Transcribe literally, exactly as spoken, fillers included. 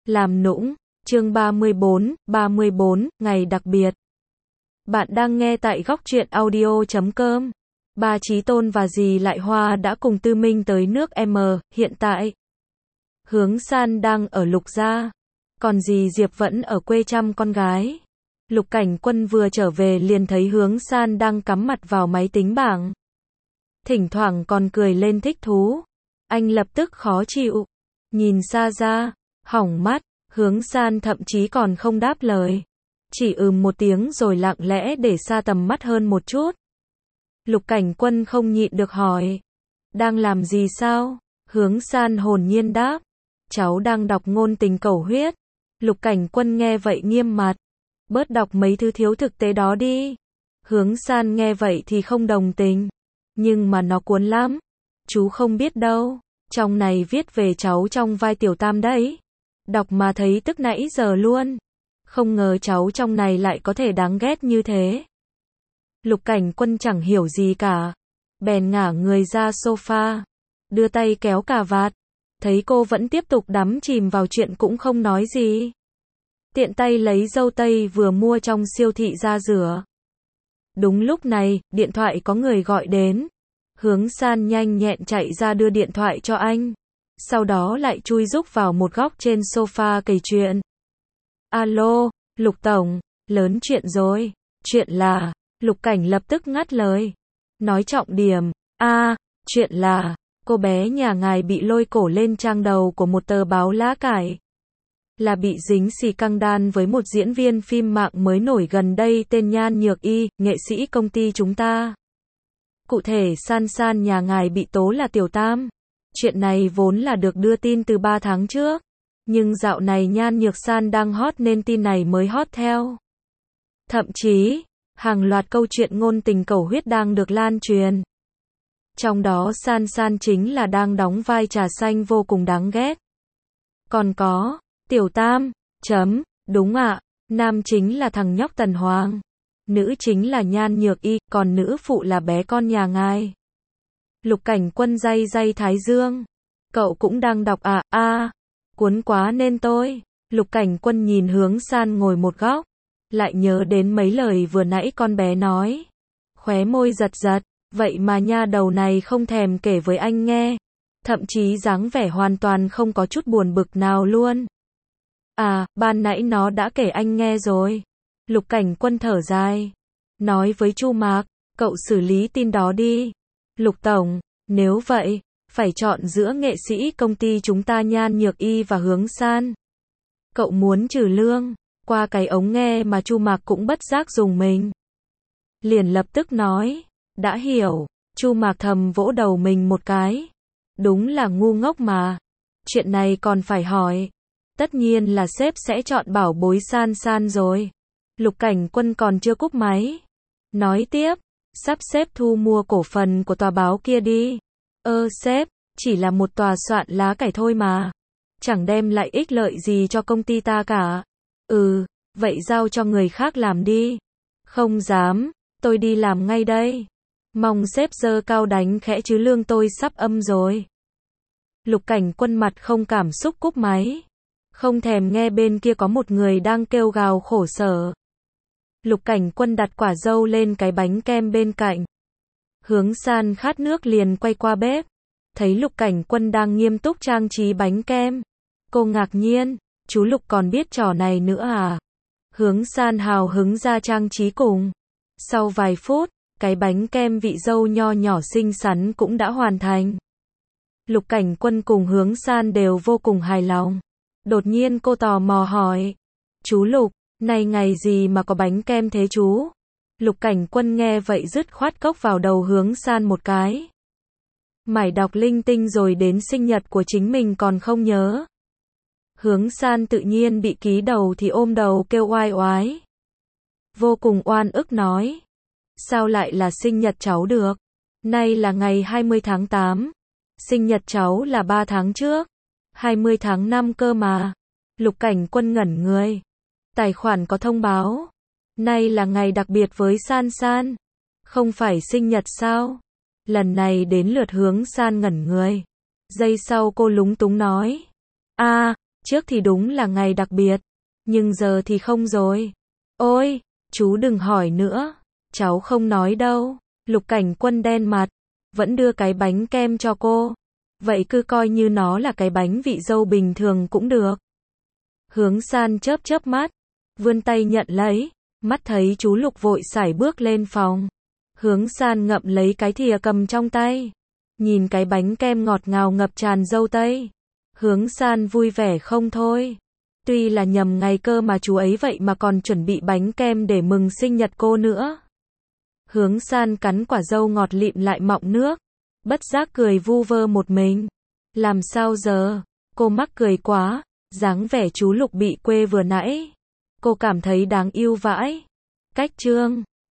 Làm nũng, chương ba mươi bốn, ba mươi bốn, ngày đặc biệt. Bạn đang nghe tại góc truyện audio chấm com. Ba Chí Tôn và dì Lại Hoa đã cùng Tư Minh tới nước M, hiện tại Hướng San đang ở Lục gia, còn dì Diệp vẫn ở quê chăm con gái. Lục Cảnh Quân vừa trở về liền thấy Hướng San đang cắm mặt vào máy tính bảng. Thỉnh thoảng còn cười lên thích thú. Anh lập tức khó chịu. Nhìn xa ra, hỏng mắt, Hướng San thậm chí còn không đáp lời. Chỉ ừm một tiếng rồi lặng lẽ để xa tầm mắt hơn một chút. Lục Cảnh Quân không nhịn được hỏi. Đang làm gì sao? Hướng San hồn nhiên đáp. Cháu đang đọc ngôn tình cầu huyết. Lục Cảnh Quân nghe vậy nghiêm mặt. Bớt đọc mấy thứ thiếu thực tế đó đi. Hướng San nghe vậy thì không đồng tình. Nhưng mà nó cuốn lắm. Chú không biết đâu. Trong này viết về cháu trong vai Tiểu Tam đấy. Đọc mà thấy tức nãy giờ luôn. Không ngờ cháu trong này lại có thể đáng ghét như thế. Lục Cảnh Quân chẳng hiểu gì cả. Bèn ngả người ra sofa. Đưa tay kéo cà vạt. Thấy cô vẫn tiếp tục đắm chìm vào chuyện cũng không nói gì. Tiện tay lấy dâu tây vừa mua trong siêu thị ra rửa. Đúng lúc này, điện thoại có người gọi đến. Hướng San nhanh nhẹn chạy ra đưa điện thoại cho anh. Sau đó lại chui rúc vào một góc trên sofa kể chuyện. Alo, Lục Tổng, lớn chuyện rồi. Chuyện là, Lục Cảnh lập tức ngắt lời. Nói trọng điểm, a à, chuyện là, cô bé nhà ngài bị lôi cổ lên trang đầu của một tờ báo lá cải. Là bị dính xì căng đan với một diễn viên phim mạng mới nổi gần đây tên Nhan Nhược Y, nghệ sĩ công ty chúng ta. Cụ thể San San nhà ngài bị tố là Tiểu Tam. Chuyện này vốn là được đưa tin từ ba tháng trước. Nhưng dạo này Nhan Nhược San đang hot nên tin này mới hot theo. Thậm chí, hàng loạt câu chuyện ngôn tình cầu huyết đang được lan truyền. Trong đó San San chính là đang đóng vai trà xanh vô cùng đáng ghét. Còn có, Tiểu Tam, chấm, đúng ạ, nam chính là thằng nhóc Tần Hoàng. Nữ chính là Nhan Nhược Y, còn nữ phụ là bé con nhà ngài. Lục Cảnh Quân day day thái dương. Cậu cũng đang đọc à, a à, cuốn quá nên tôi. Lục Cảnh Quân nhìn Hướng San ngồi một góc. Lại nhớ đến mấy lời vừa nãy con bé nói. Khóe môi giật giật, vậy mà nha đầu này không thèm kể với anh nghe. Thậm chí dáng vẻ hoàn toàn không có chút buồn bực nào luôn. À, ban nãy nó đã kể anh nghe rồi. Lục Cảnh Quân thở dài. Nói với Chu Mạc, cậu xử lý tin đó đi. Lục Tổng, nếu vậy, phải chọn giữa nghệ sĩ công ty chúng ta Nhan Nhược Y và Hướng San. Cậu muốn trừ lương. Qua cái ống nghe mà Chu Mạc cũng bất giác dùng mình. Liền lập tức nói, đã hiểu. Chu Mạc thầm vỗ đầu mình một cái. Đúng là ngu ngốc mà. Chuyện này còn phải hỏi. Tất nhiên là sếp sẽ chọn bảo bối San San rồi. Lục Cảnh Quân còn chưa cúp máy. Nói tiếp, sắp xếp thu mua cổ phần của tòa báo kia đi. Ơ sếp, chỉ là một tòa soạn lá cải thôi mà. Chẳng đem lại ích lợi gì cho công ty ta cả. Ừ, vậy giao cho người khác làm đi. Không dám, tôi đi làm ngay đây. Mong sếp giơ cao đánh khẽ chứ lương tôi sắp âm rồi. Lục Cảnh Quân mặt không cảm xúc cúp máy. Không thèm nghe bên kia có một người đang kêu gào khổ sở. Lục Cảnh Quân đặt quả dâu lên cái bánh kem bên cạnh. Hướng San khát nước liền quay qua bếp. Thấy Lục Cảnh Quân đang nghiêm túc trang trí bánh kem. Cô ngạc nhiên, chú Lục còn biết trò này nữa à? Hướng San hào hứng ra trang trí cùng. Sau vài phút, cái bánh kem vị dâu nho nhỏ xinh xắn cũng đã hoàn thành. Lục Cảnh Quân cùng Hướng San đều vô cùng hài lòng. Đột nhiên cô tò mò hỏi. Chú Lục, này ngày gì mà có bánh kem thế chú? Lục Cảnh Quân nghe vậy dứt khoát cốc vào đầu Hướng San một cái. Mải đọc linh tinh rồi đến sinh nhật của chính mình còn không nhớ. Hướng San tự nhiên bị ký đầu thì ôm đầu kêu oai oái. Vô cùng oan ức nói. Sao lại là sinh nhật cháu được? Nay là ngày hai mươi tháng tám. Sinh nhật cháu là ba tháng trước. hai mươi tháng năm cơ mà. Lục Cảnh Quân ngẩn người. Tài khoản có thông báo. Nay là ngày đặc biệt với San San. Không phải sinh nhật sao? Lần này đến lượt Hướng San ngẩn người. Giây sau cô lúng túng nói. À, Trước thì đúng là ngày đặc biệt, nhưng giờ thì không rồi. Ôi, chú đừng hỏi nữa, cháu không nói đâu. Lục Cảnh Quân đen mặt, vẫn đưa cái bánh kem cho cô. Vậy cứ coi như nó là cái bánh vị dâu bình thường cũng được. Hướng San chớp chớp mắt, vươn tay nhận lấy, mắt thấy chú Lục vội sải bước lên phòng. Hướng San ngậm lấy cái thìa cầm trong tay, nhìn cái bánh kem ngọt ngào ngập tràn dâu tây. Hướng San vui vẻ không thôi. Tuy là nhầm ngày cơ mà chú ấy vậy mà còn chuẩn bị bánh kem để mừng sinh nhật cô nữa. Hướng San cắn quả dâu ngọt lịm lại mọng nước, bất giác cười vu vơ một mình. Làm sao giờ? Cô mắc cười quá, dáng vẻ chú Lục bị quê vừa nãy. Cô cảm thấy đáng yêu vãi. Cách chương